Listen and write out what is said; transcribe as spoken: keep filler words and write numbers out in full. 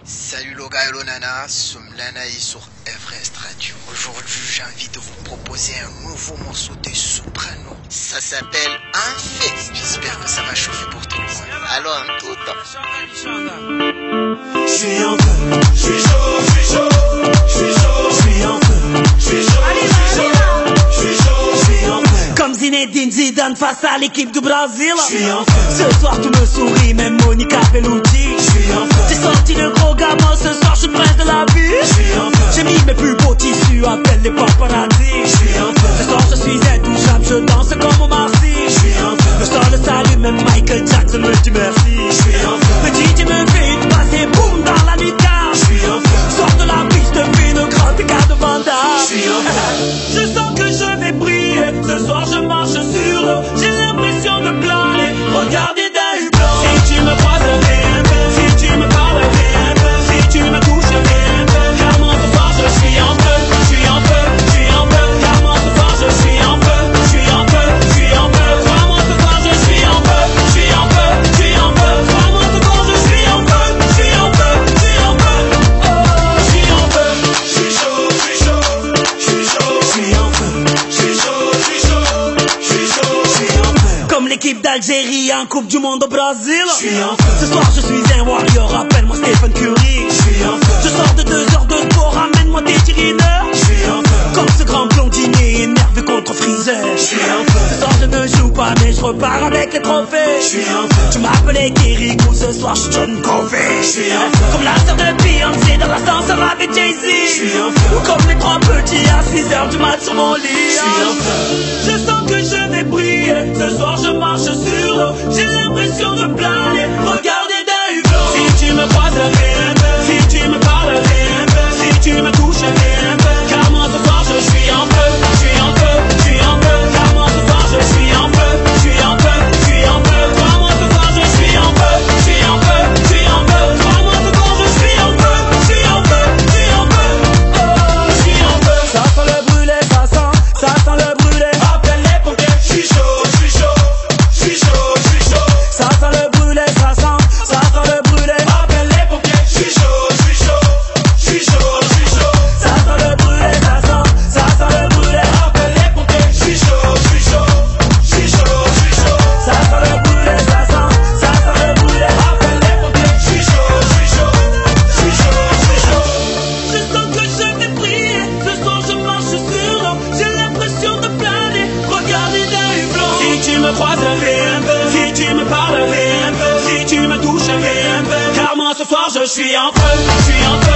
Salut le gars et le nana, sommes l'Anaï sur Everest Radio. Aujourd'hui j'ai envie de vous proposer un nouveau morceau de soprano. Ça s'appelle Un fait. J'espère que ça va chauffer pour tout le monde. Alors en tout temps. Je suis en feu, je suis chaud, je suis chaud, je suis chaud, je suis en feu, je suis chaud, je suis chaud, je suis chaud, je suis en feu. Comme Zinedine Zidane face à l'équipe du Brésil. Je suis en feu. Ce soir tu me souris, même Monica Bellucci. Je suis en feu. J'ai sorti le gros gamin, ce soir je suis le prince de la vie. Je suis en feu. J'ai mis mes plus beaux tissus, appelle les paparazzi. Je suis en feu. Ce soir je suis intouchable, je danse comme Omar Sy. Je suis en feu. Le sort le salut, même Michael Jackson me dit merci. Je suis en feu. Me dit tu me fais une passe et boum dans la nuit car. Je suis en feu. Sors de la piste, fais une grande écart de Vanda. Je suis en feu. Je sens que je vais briller, ce soir je marche sur l'eau. J'ai l'impression de planer, regardez d'un hublot. Si tu me croises un peu, si tu me parles un peu, si tu me touches un peu, car moi ce soir je suis en feu, je suis en feu, je suis en feu, car moi ce soir je suis en feu, je suis en feu, je suis en feu, car moi ce soir je suis en feu, je suis en feu, je suis en feu, car moi ce soir je suis en feu, je suis en feu, je suis en feu, oh je suis en feu, je suis chaud, je suis chaud, je suis chaud, je suis en feu, je suis chaud, je suis chaud, je suis chaud, je suis en feu. comme l'équipe d'Algérie en Coupe du Monde au Brésil. Je suis en feu. Ce soir je suis un warrior, appelle-moi Stephen Curry. Je suis en feu. Je sors de deux heures de sport, ramène-moi des cheerleaders. Je suis en feu. Comme ce grand blondinier énervé contre Freezer. Je suis en feu. Ce soir je ne joue pas mais je repars avec les trophées. Je suis en feu. Tu m'appelais Kirikou, ce soir je suis John Covey. Je suis en feu. Comme la sœur de Beyoncé dans l'ascenseur avec Jay-Z. Je suis en feu. Ou comme les trois petits à six heures du mat sur mon lit. Je suis en feu. Je sens que je vais briller, ce soir je marche sur l'eau. J'ai l'impression de planer, regardez d'un hublot. Si tu me croises un peu, si tu me parles un peu, si tu me touches un peu, car moi ce soir je suis en feu, je suis en feu, je suis en feu, car moi ce soir je suis en feu, je suis en feu, je suis en feu, car moi ce soir je suis en feu, je suis en feu, je suis en feu, car moi ce soir je suis en feu, je suis en feu, je suis en feu, oh je suis en feu. Ça sent le brûlé, ça sent, ça sent le brûlé. Appelle les pompiers. Je suis chaud, je suis chaud, je suis chaud, je suis chaud. Ça sent le brûlé, ça sent, ça sent le brûlé. Appelle les pompiers. Je suis chaud, je suis chaud, je suis chaud, je suis chaud. Ça sent le brûlé, ça sent, ça sent le brûlé. Appelle les pompiers. Je suis chaud, je suis chaud, je suis chaud, je suis chaud. Ça sent le brûlé, ça sent, ça sent le brûlé. Appelle les pompiers. Je suis chaud, je suis chaud, je suis chaud, je suis chaud. Je sens que je vais briller, ce soir je marche sur l'eau. J'ai l'impression de planer, regardez d'un hublot. Si tu me croises un peu, si tu me parles un peu, si tu me touches un peu, car moi ce soir je suis en feu, je suis en feu.